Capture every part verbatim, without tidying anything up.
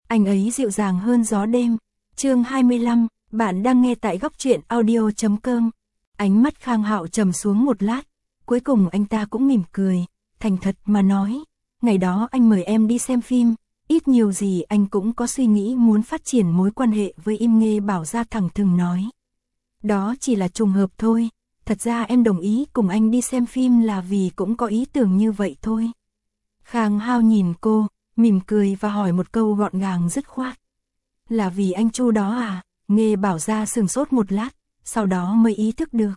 Anh ấy dịu dàng hơn gió đêm. Chương hai mươi lăm, bạn đang nghe tại góc truyện audio chấm com. Ánh mắt Khang Hạo trầm xuống một lát, cuối cùng anh ta cũng mỉm cười, thành thật mà nói, ngày đó anh mời em đi xem phim, ít nhiều gì anh cũng có suy nghĩ muốn phát triển mối quan hệ với Im Nghê Bảo Gia thẳng thừng nói. Đó chỉ là trùng hợp thôi, thật ra em đồng ý cùng anh đi xem phim là vì cũng có ý tưởng như vậy thôi. Khang Hạo nhìn cô, mỉm cười và hỏi một câu gọn gàng dứt khoát. Là vì anh Chu đó à? Nghê Bảo Gia sừng sốt một lát, sau đó mới ý thức được.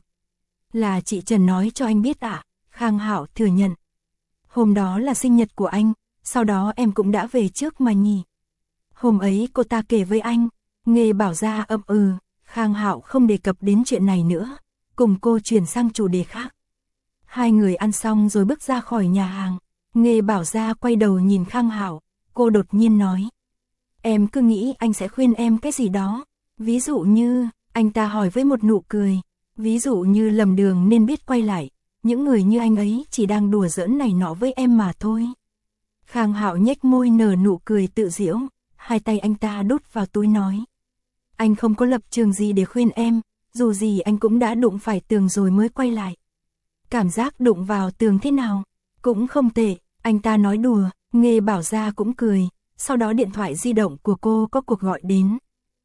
Là chị Trần nói cho anh biết ạ, à? Khang Hạo thừa nhận. Hôm đó là sinh nhật của anh, sau đó em cũng đã về trước mà nhỉ. Hôm ấy cô ta kể với anh, Nghê Bảo Gia ậm ừ, Khang Hạo không đề cập đến chuyện này nữa, cùng cô chuyển sang chủ đề khác. Hai người ăn xong rồi bước ra khỏi nhà hàng, Nghê Bảo Gia quay đầu nhìn Khang Hạo, cô đột nhiên nói. Em cứ nghĩ anh sẽ khuyên em cái gì đó, ví dụ như, anh ta hỏi với một nụ cười, ví dụ như lầm đường nên biết quay lại, những người như anh ấy chỉ đang đùa giỡn này nọ với em mà thôi. Khang Hạo nhếch môi nở nụ cười tự giễu, hai tay anh ta đút vào túi nói. Anh không có lập trường gì để khuyên em, dù gì anh cũng đã đụng phải tường rồi mới quay lại. Cảm giác đụng vào tường thế nào? Cũng không tệ, anh ta nói đùa, Nghê Bảo Gia cũng cười, sau đó điện thoại di động của cô có cuộc gọi đến.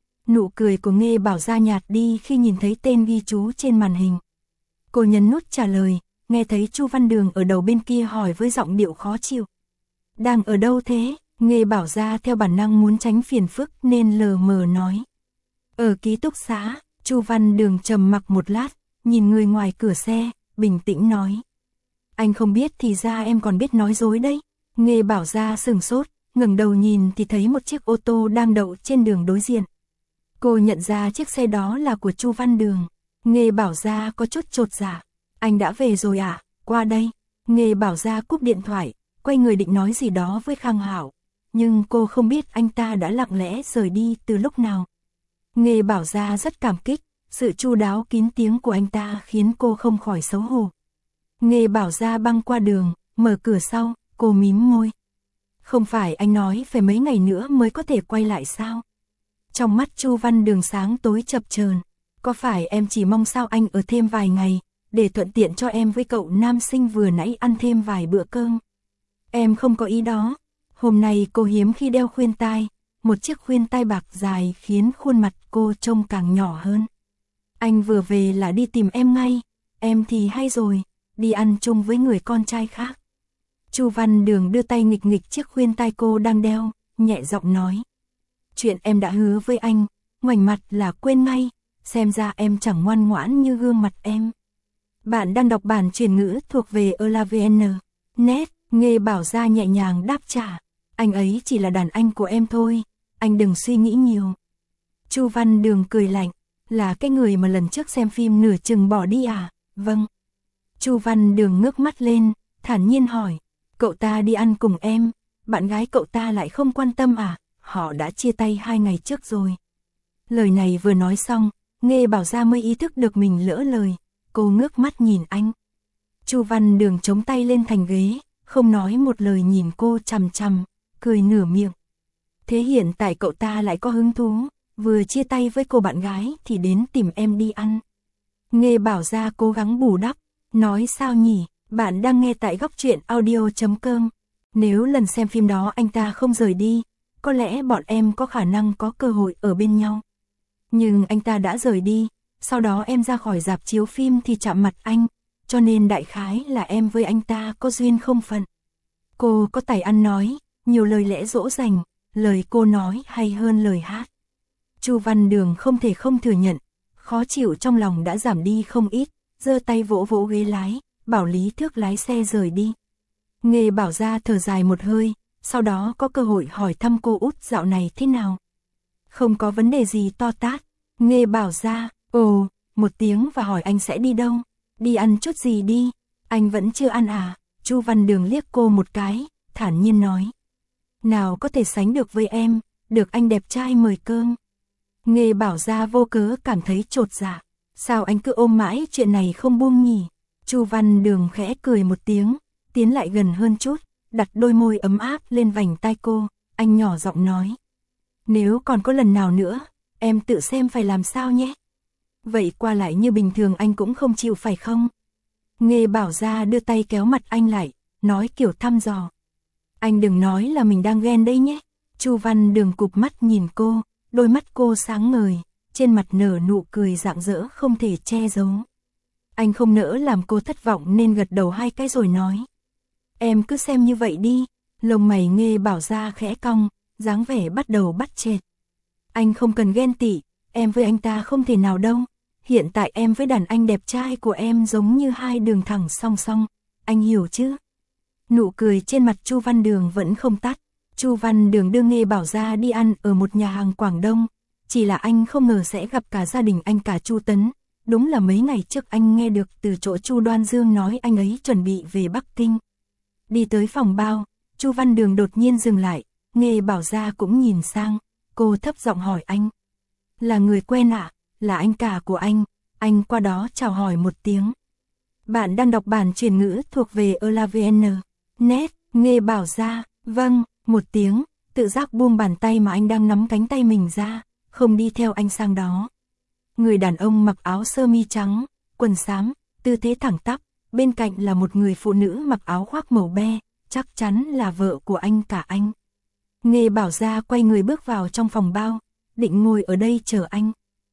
Nụ cười của Nghê Bảo Gia nhạt đi khi nhìn thấy tên ghi chú trên màn hình. Cô nhấn nút trả lời, nghe thấy Chu Văn Đường ở đầu bên kia hỏi với giọng điệu khó chịu. Đang ở đâu thế? Nghê Bảo Gia theo bản năng muốn tránh phiền phức nên lờ mờ nói. Ở ký túc xá. Chu Văn Đường trầm mặc một lát, nhìn người ngoài cửa xe, bình tĩnh nói. Anh không biết thì ra em còn biết nói dối đấy. Nghê Bảo Gia sừng sốt, ngẩng đầu nhìn thì thấy một chiếc ô tô đang đậu trên đường đối diện. Cô nhận ra chiếc xe đó là của Chu Văn Đường. Nghê Bảo Gia có chút chột dạ. Anh đã về rồi à? Qua đây. Nghê Bảo Gia cúp điện thoại, quay người định nói gì đó với Khang Hạo, nhưng cô không biết anh ta đã lặng lẽ rời đi từ lúc nào. Nghê Bảo Gia rất cảm kích, sự chu đáo kín tiếng của anh ta khiến cô không khỏi xấu hổ. Nghê Bảo Gia băng qua đường, mở cửa sau, cô mím môi. Không phải anh nói phải mấy ngày nữa mới có thể quay lại sao? Trong mắt Chu Văn Đường sáng tối chập chờn, có phải em chỉ mong sao anh ở thêm vài ngày, để thuận tiện cho em với cậu nam sinh vừa nãy ăn thêm vài bữa cơm? Em không có ý đó. Hôm nay cô hiếm khi đeo khuyên tai, một chiếc khuyên tai bạc dài khiến khuôn mặt cô trông càng nhỏ hơn. Anh vừa về là đi tìm em ngay, em thì hay rồi, đi ăn chung với người con trai khác. Chu Văn Đường đưa tay nghịch nghịch chiếc khuyên tai cô đang đeo, nhẹ giọng nói. Chuyện em đã hứa với anh, ngoảnh mặt là quên ngay, xem ra em chẳng ngoan ngoãn như gương mặt em. Bạn đang đọc bản truyền ngữ thuộc về Elavn. Net, Nghê Bảo Gia nhẹ nhàng đáp trả. Anh ấy chỉ là đàn anh của em thôi, anh đừng suy nghĩ nhiều. Chu Văn Đường cười lạnh, là cái người mà lần trước xem phim nửa chừng bỏ đi à? Vâng. Chu Văn Đường ngước mắt lên, thản nhiên hỏi, cậu ta đi ăn cùng em, bạn gái cậu ta lại không quan tâm à? Họ đã chia tay hai ngày trước rồi. Lời này vừa nói xong, Nghê Bảo Gia mới ý thức được mình lỡ lời, cô ngước mắt nhìn anh. Chu Văn Đường chống tay lên thành ghế, không nói một lời nhìn cô chằm chằm, cười nửa miệng. Thế hiện tại cậu ta lại có hứng thú, vừa chia tay với cô bạn gái thì đến tìm em đi ăn. Nghê Bảo Gia cố gắng bù đắp, nói sao nhỉ, bạn đang nghe tại góc truyện audio chấm com. Nếu lần xem phim đó anh ta không rời đi, có lẽ bọn em có khả năng có cơ hội ở bên nhau. Nhưng anh ta đã rời đi, sau đó em ra khỏi rạp chiếu phim thì chạm mặt anh, cho nên đại khái là em với anh ta có duyên không phận. Cô có tài ăn nói, nhiều lời lẽ dỗ dành, lời cô nói hay hơn lời hát. Chu Văn Đường không thể không thừa nhận, khó chịu trong lòng đã giảm đi không ít, giơ tay vỗ vỗ ghế lái, bảo Lý Thước lái xe rời đi. Nghê Bảo Gia thở dài một hơi, sau đó có cơ hội hỏi thăm cô út dạo này thế nào. Không có vấn đề gì to tát. Nghê Bảo Gia, ồ, một tiếng và hỏi anh sẽ đi đâu, đi ăn chút gì đi, anh vẫn chưa ăn à? Chu Văn Đường liếc cô một cái, thản nhiên nói. Nào có thể sánh được với em, được anh đẹp trai mời cơm. Nghê Bảo Gia vô cớ cảm thấy chột dạ, sao anh cứ ôm mãi chuyện này không buông nhỉ? Chu Văn Đường khẽ cười một tiếng, tiến lại gần hơn chút, đặt đôi môi ấm áp lên vành tai cô, anh nhỏ giọng nói. Nếu còn có lần nào nữa, em tự xem phải làm sao nhé. Vậy qua lại như bình thường anh cũng không chịu phải không? Nghe Bảo Gia đưa tay kéo mặt anh lại, nói kiểu thăm dò. Anh đừng nói là mình đang ghen đây nhé. Chu Văn Đường cụp mắt nhìn cô, đôi mắt cô sáng ngời, trên mặt nở nụ cười rạng rỡ không thể che giấu. Anh không nỡ làm cô thất vọng nên gật đầu hai cái rồi nói. Em cứ xem như vậy đi. Lông mày Nghe Bảo Gia khẽ cong, dáng vẻ bắt đầu bắt chẹt. Anh không cần ghen tị, em với anh ta không thể nào đâu. Hiện tại em với đàn anh đẹp trai của em giống như hai đường thẳng song song, anh hiểu chứ? Nụ cười trên mặt Chu Văn Đường vẫn không tắt. Chu Văn Đường đưa Nghe Bảo Gia đi ăn ở một nhà hàng Quảng Đông, chỉ là anh không ngờ sẽ gặp cả gia đình anh cả Chu Tấn. Đúng là mấy ngày trước anh nghe được từ chỗ Chu Đoan Dương nói anh ấy chuẩn bị về Bắc Kinh. Đi tới phòng bao, Chu Văn Đường đột nhiên dừng lại, Nghe Bảo Gia cũng nhìn sang, cô thấp giọng hỏi anh. Là người quen ạ, à? Là anh cả của anh, anh qua đó chào hỏi một tiếng. Bạn đang đọc bản truyền ngữ thuộc về elavn chấm net, Nghe Bảo Gia, vâng, một tiếng, tự giác buông bàn tay mà anh đang nắm cánh tay mình ra, không đi theo anh sang đó. Người đàn ông mặc áo sơ mi trắng, quần xám, tư thế thẳng tắp, bên cạnh là một người phụ nữ mặc áo khoác màu be, chắc chắn là vợ của anh cả anh. Nghe Bảo Gia quay người bước vào trong phòng bao, định ngồi ở đây chờ anh.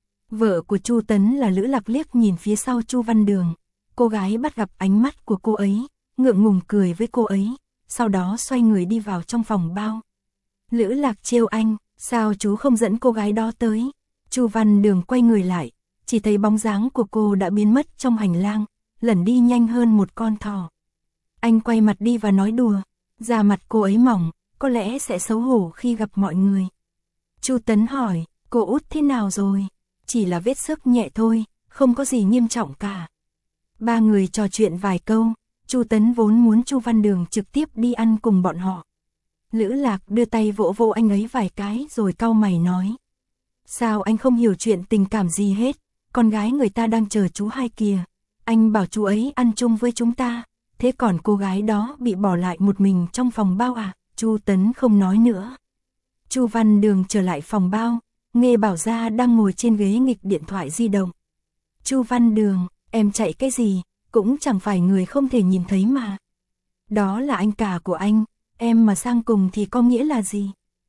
Vợ của Chu Tấn là Lữ Lạc liếc nhìn phía sau Chu Văn Đường, cô gái bắt gặp ánh mắt của cô ấy, ngượng ngùng cười với cô ấy, sau đó xoay người đi vào trong phòng bao. Lữ Lạc trêu anh, sao chú không dẫn cô gái đó tới? Chu Văn Đường quay người lại, chỉ thấy bóng dáng của cô đã biến mất trong hành lang, lẩn đi nhanh hơn một con thỏ. Anh quay mặt đi và nói đùa, da mặt cô ấy mỏng, có lẽ sẽ xấu hổ khi gặp mọi người. Chu Tấn hỏi, cô út thế nào rồi? Chỉ là vết xước nhẹ thôi, không có gì nghiêm trọng cả. Ba người trò chuyện vài câu, Chu Tấn vốn muốn Chu Văn Đường trực tiếp đi ăn cùng bọn họ. Lữ Lạc đưa tay vỗ vỗ anh ấy vài cái rồi cau mày nói. Sao anh không hiểu chuyện tình cảm gì hết, con gái người ta đang chờ chú hai kìa. Anh bảo chú ấy ăn chung với chúng ta, thế còn cô gái đó bị bỏ lại một mình trong phòng bao à? Chu Tấn không nói nữa. Chu Văn Đường trở lại phòng bao, Nghe Bảo Gia đang ngồi trên ghế nghịch điện thoại di động. Chu Văn Đường, em chạy cái gì, cũng chẳng phải người không thể nhìn thấy mà. Đó là anh cả của anh, em mà sang cùng thì có nghĩa là gì?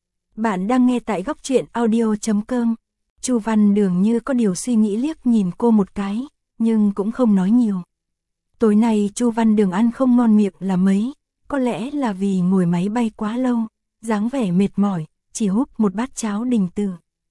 Bạn đang nghe tại góc truyện audio chấm com. Chu Văn Đường như có điều suy nghĩ liếc nhìn cô một cái, nhưng cũng không nói nhiều. Tối nay Chu Văn Đường ăn không ngon miệng là mấy, có lẽ là vì ngồi máy bay quá lâu, dáng vẻ mệt mỏi, chỉ húp một bát cháo đình tử.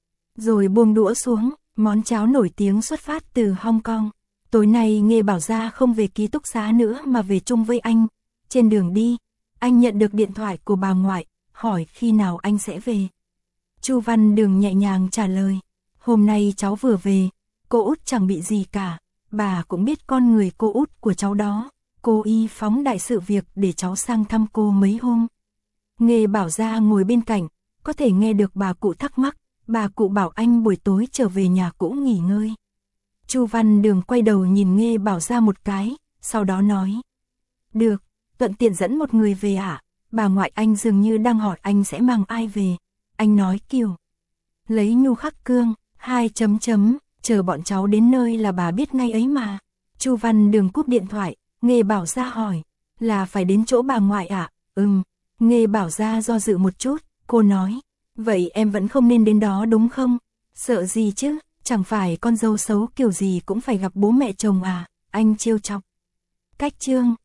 Rồi buông đũa xuống, món cháo nổi tiếng xuất phát từ Hong Kong. Tối nay Nghe Bảo Gia không về ký túc xá nữa mà về chung với anh. Trên đường đi, anh nhận được điện thoại của bà ngoại, hỏi khi nào anh sẽ về. Chu Văn Đường nhẹ nhàng trả lời, hôm nay cháu vừa về, cô út chẳng bị gì cả, bà cũng biết con người cô út của cháu đó, cô y phóng đại sự việc để cháu sang thăm cô mấy hôm. Nghe Bảo Gia ngồi bên cạnh, có thể nghe được bà cụ thắc mắc, bà cụ bảo anh buổi tối trở về nhà cũ nghỉ ngơi. Chu Văn Đường quay đầu nhìn Nghe Bảo Gia một cái, sau đó nói, được, thuận tiện dẫn một người về ạ. À? Bà ngoại anh dường như đang hỏi anh sẽ mang ai về. Anh nói kiểu, lấy Nhu Khắc Cương, hai chấm chấm, chờ bọn cháu đến nơi là bà biết ngay ấy mà. Chu Văn Đường cúp điện thoại, Nghe Bảo Gia hỏi, là phải đến chỗ bà ngoại ạ? À? Ừm, Nghe Bảo Gia do dự một chút, cô nói, vậy em vẫn không nên đến đó đúng không? Sợ gì chứ, chẳng phải con dâu xấu kiểu gì cũng phải gặp bố mẹ chồng à? Anh trêu chọc. Cách chương